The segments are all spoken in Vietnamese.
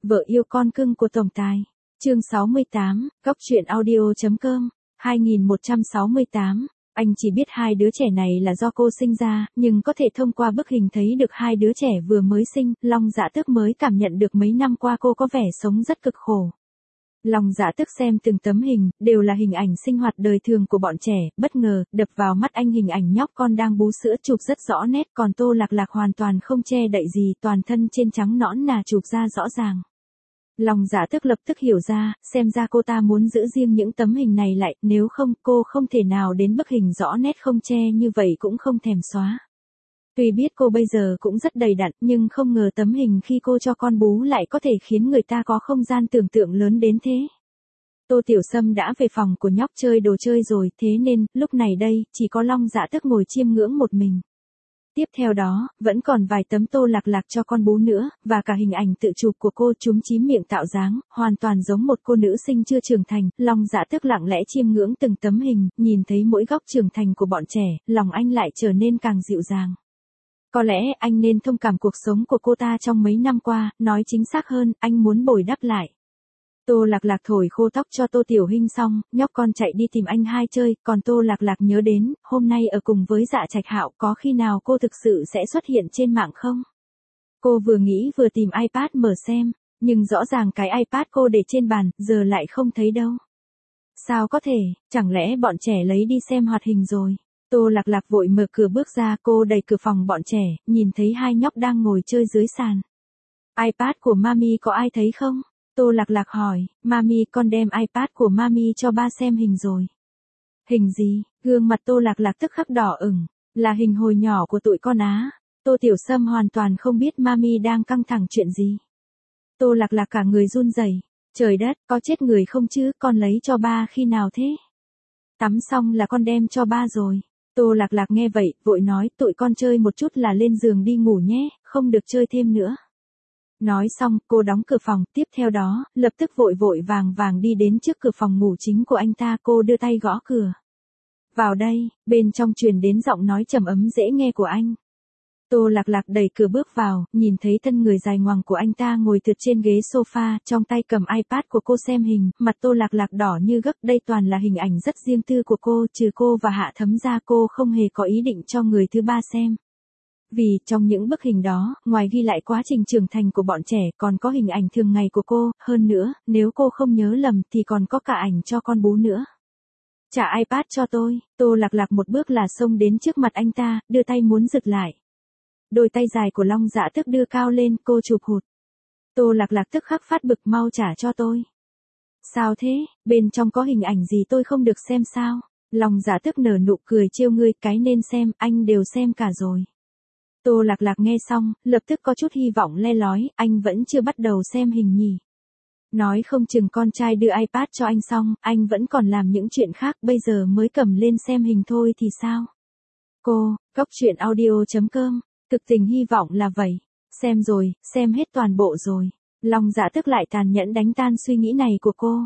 Vợ yêu con cưng của tổng tài. Chương 68, Góc truyện audio.com, 2168. Anh chỉ biết hai đứa trẻ này là do cô sinh ra, nhưng có thể thông qua bức hình thấy được hai đứa trẻ vừa mới sinh, Long Dạ Tước mới cảm nhận được mấy năm qua cô có vẻ sống rất cực khổ. Long Dạ Tước xem từng tấm hình, đều là hình ảnh sinh hoạt đời thường của bọn trẻ, bất ngờ, đập vào mắt anh hình ảnh nhóc con đang bú sữa chụp rất rõ nét, còn Tô Lạc Lạc hoàn toàn không che đậy gì, toàn thân trên trắng nõn nà chụp ra rõ ràng. Long Dạ Tước lập tức hiểu ra, xem ra cô ta muốn giữ riêng những tấm hình này lại, nếu không cô không thể nào đến bức hình rõ nét không che như vậy cũng không thèm xóa. Tuy biết cô bây giờ cũng rất đầy đặn, nhưng không ngờ tấm hình khi cô cho con bú lại có thể khiến người ta có không gian tưởng tượng lớn đến thế. Tô Tiểu Sâm đã về phòng của nhóc chơi đồ chơi rồi, thế nên, lúc này đây, chỉ có Long Dạ Tước ngồi chiêm ngưỡng một mình. Tiếp theo đó, vẫn còn vài tấm Tô Lạc Lạc cho con bú nữa, và cả hình ảnh tự chụp của cô chúm chím miệng tạo dáng, hoàn toàn giống một cô nữ sinh chưa trưởng thành. Long Dạ Tước lặng lẽ chiêm ngưỡng từng tấm hình, nhìn thấy mỗi góc trưởng thành của bọn trẻ, lòng anh lại trở nên càng dịu dàng. Có lẽ anh nên thông cảm cuộc sống của cô ta trong mấy năm qua, nói chính xác hơn, anh muốn bồi đắp lại. Tô Lạc Lạc thổi khô tóc cho Tô Tiểu Hinh xong, nhóc con chạy đi tìm anh hai chơi, còn Tô Lạc Lạc nhớ đến, hôm nay ở cùng với Dạ Trạch Hạo, có khi nào cô thực sự sẽ xuất hiện trên mạng không? Cô vừa nghĩ vừa tìm iPad mở xem, nhưng rõ ràng cái iPad cô để trên bàn, giờ lại không thấy đâu. Sao có thể, chẳng lẽ bọn trẻ lấy đi xem hoạt hình rồi? Tô Lạc Lạc vội mở cửa bước ra, cô đẩy cửa phòng bọn trẻ, nhìn thấy hai nhóc đang ngồi chơi dưới sàn. iPad của Mami có ai thấy không? Tô Lạc Lạc hỏi, Mami con đem iPad của Mami cho ba xem hình rồi. Hình gì? Gương mặt Tô Lạc Lạc tức khắc đỏ ửng, là hình hồi nhỏ của tụi con á. Tô Tiểu Sâm hoàn toàn không biết Mami đang căng thẳng chuyện gì. Tô Lạc Lạc cả người run rẩy, trời đất, có chết người không chứ, con lấy cho ba khi nào thế? Tắm xong là con đem cho ba rồi. Tô Lạc Lạc nghe vậy, vội nói, tụi con chơi một chút là lên giường đi ngủ nhé, không được chơi thêm nữa. Nói xong, cô đóng cửa phòng, tiếp theo đó, lập tức vội vội vàng vàng đi đến trước cửa phòng ngủ chính của anh ta, cô đưa tay gõ cửa. Vào đây, bên trong truyền đến giọng nói trầm ấm dễ nghe của anh. Tô Lạc Lạc đẩy cửa bước vào, nhìn thấy thân người dài ngoằng của anh ta ngồi tựa trên ghế sofa, trong tay cầm iPad của cô xem hình, mặt Tô Lạc Lạc đỏ như gấc, đây toàn là hình ảnh rất riêng tư của cô, trừ cô và Hạ Thấm ra cô không hề có ý định cho người thứ ba xem. Vì, trong những bức hình đó, ngoài ghi lại quá trình trưởng thành của bọn trẻ, còn có hình ảnh thường ngày của cô, hơn nữa, nếu cô không nhớ lầm thì còn có cả ảnh cho con bú nữa. Trả iPad cho tôi, Tô Lạc Lạc một bước là xông đến trước mặt anh ta, đưa tay muốn giật lại. Đôi tay dài của Long Dạ Tước đưa cao lên, cô chụp hụt. Tô Lạc Lạc tức khắc phát bực, mau trả cho tôi. Sao thế, bên trong có hình ảnh gì tôi không được xem sao? Long Dạ Tước nở nụ cười trêu ngươi, cái nên xem, anh đều xem cả rồi. Tô Lạc Lạc nghe xong, lập tức có chút hy vọng le lói, anh vẫn chưa bắt đầu xem hình nhỉ. Nói không chừng con trai đưa iPad cho anh xong, anh vẫn còn làm những chuyện khác, bây giờ mới cầm lên xem hình thôi thì sao? Cô, Góc truyện audio.com, thực tình hy vọng là vậy. Xem rồi, xem hết toàn bộ rồi. Long Dạ Tước lại tàn nhẫn đánh tan suy nghĩ này của cô.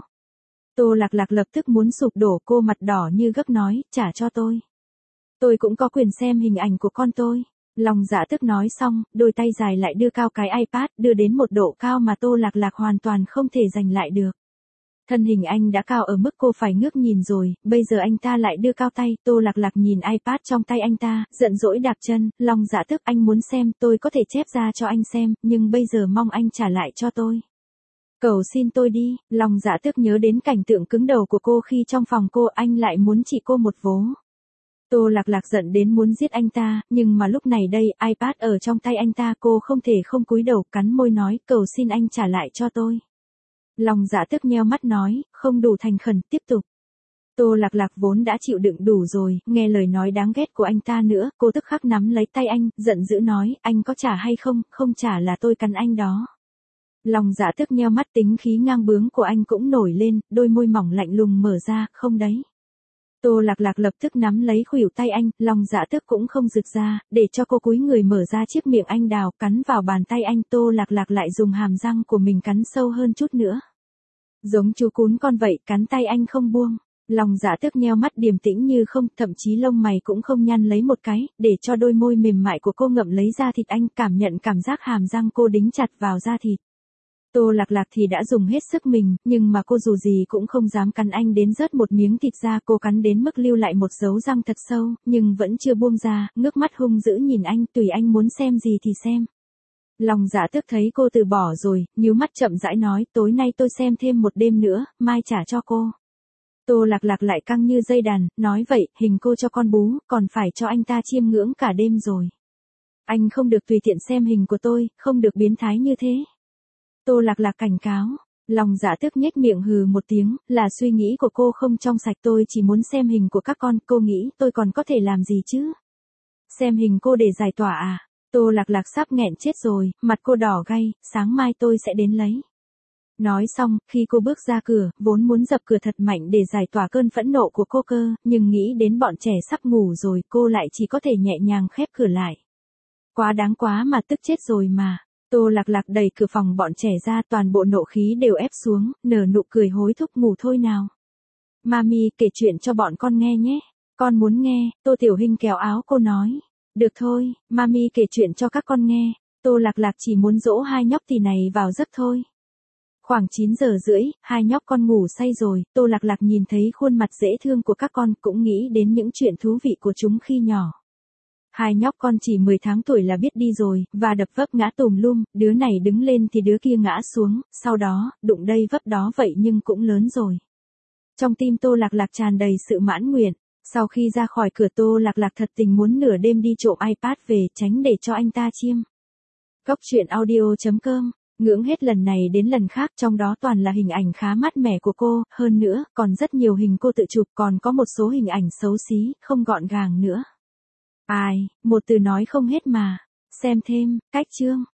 Tô Lạc Lạc lập tức muốn sụp đổ, cô mặt đỏ như gấc nói, trả cho tôi. Tôi cũng có quyền xem hình ảnh của con tôi. Long Dạ Tước nói xong, đôi tay dài lại đưa cao cái iPad, đưa đến một độ cao mà Tô Lạc Lạc hoàn toàn không thể giành lại được. Thân hình anh đã cao ở mức cô phải ngước nhìn rồi, bây giờ anh ta lại đưa cao tay, Tô Lạc Lạc nhìn iPad trong tay anh ta, giận dỗi đạp chân, Long Dạ Tước anh muốn xem, tôi có thể chép ra cho anh xem, nhưng bây giờ mong anh trả lại cho tôi. Cầu xin tôi đi, Long Dạ Tước nhớ đến cảnh tượng cứng đầu của cô khi trong phòng cô, anh lại muốn trị cô một vố. Tô Lạc Lạc giận đến muốn giết anh ta, nhưng mà lúc này đây, iPad ở trong tay anh ta, cô không thể không cúi đầu, cắn môi nói, cầu xin anh trả lại cho tôi. Long Dạ Tước nheo mắt nói, không đủ thành khẩn, tiếp tục. Tô Lạc Lạc vốn đã chịu đựng đủ rồi, nghe lời nói đáng ghét của anh ta nữa, cô tức khắc nắm lấy tay anh, giận dữ nói, anh có trả hay không, không trả là tôi cắn anh đó. Long Dạ Tước nheo mắt, tính khí ngang bướng của anh cũng nổi lên, đôi môi mỏng lạnh lùng mở ra, không đấy. Tô Lạc Lạc lập tức nắm lấy khuỷu tay anh, Long Dạ Tước cũng không rực ra, để cho cô cúi người mở ra chiếc miệng anh đào, cắn vào bàn tay anh, Tô Lạc Lạc lại dùng hàm răng của mình cắn sâu hơn chút nữa. Giống chú cún con vậy, cắn tay anh không buông. Long Dạ Tước nheo mắt điềm tĩnh như không, thậm chí lông mày cũng không nhăn lấy một cái, để cho đôi môi mềm mại của cô ngậm lấy da thịt anh, cảm nhận cảm giác hàm răng cô đính chặt vào da thịt. Tô Lạc Lạc thì đã dùng hết sức mình, nhưng mà cô dù gì cũng không dám cắn anh đến rớt một miếng thịt ra, cô cắn đến mức lưu lại một dấu răng thật sâu, nhưng vẫn chưa buông ra, ngước mắt hung dữ nhìn anh, tùy anh muốn xem gì thì xem. Lòng Dạ Tước thấy cô từ bỏ rồi, nhíu mắt chậm rãi nói, tối nay tôi xem thêm một đêm nữa, mai trả cho cô. Tô Lạc Lạc lại căng như dây đàn, nói vậy, hình cô cho con bú, còn phải cho anh ta chiêm ngưỡng cả đêm rồi. Anh không được tùy tiện xem hình của tôi, không được biến thái như thế. Tô Lạc Lạc cảnh cáo. Lòng Dạ Tước nhếch miệng hừ một tiếng, là suy nghĩ của cô không trong sạch, tôi chỉ muốn xem hình của các con, cô nghĩ tôi còn có thể làm gì chứ? Xem hình cô để giải tỏa à? Tô Lạc Lạc sắp nghẹn chết rồi, mặt cô đỏ gay, sáng mai tôi sẽ đến lấy. Nói xong, khi cô bước ra cửa, vốn muốn dập cửa thật mạnh để giải tỏa cơn phẫn nộ của cô cơ, nhưng nghĩ đến bọn trẻ sắp ngủ rồi, cô lại chỉ có thể nhẹ nhàng khép cửa lại. Quá đáng quá mà, tức chết rồi mà. Tô Lạc Lạc đẩy cửa phòng bọn trẻ ra, toàn bộ nộ khí đều ép xuống, nở nụ cười hối thúc, ngủ thôi nào. Mami kể chuyện cho bọn con nghe nhé. Con muốn nghe, Tô Tiểu Hinh kéo áo cô nói. Được thôi, Mami kể chuyện cho các con nghe. Tô Lạc Lạc chỉ muốn dỗ hai nhóc tỳ này vào giấc thôi. Khoảng 9 giờ rưỡi, hai nhóc con ngủ say rồi, Tô Lạc Lạc nhìn thấy khuôn mặt dễ thương của các con, cũng nghĩ đến những chuyện thú vị của chúng khi nhỏ. Hai nhóc con chỉ 10 tháng tuổi là biết đi rồi, và đập vấp ngã tùm lum, đứa này đứng lên thì đứa kia ngã xuống, sau đó, đụng đây vấp đó vậy nhưng cũng lớn rồi. Trong tim Tô Lạc Lạc tràn đầy sự mãn nguyện, sau khi ra khỏi cửa Tô Lạc Lạc thật tình muốn nửa đêm đi trộm iPad về, tránh để cho anh ta chiêm. Cốc truyện audio.com, ngưỡng hết lần này đến lần khác, trong đó toàn là hình ảnh khá mát mẻ của cô, hơn nữa, còn rất nhiều hình cô tự chụp, còn có một số hình ảnh xấu xí, không gọn gàng nữa. Ai, một từ nói không hết mà. Xem thêm, cách chương.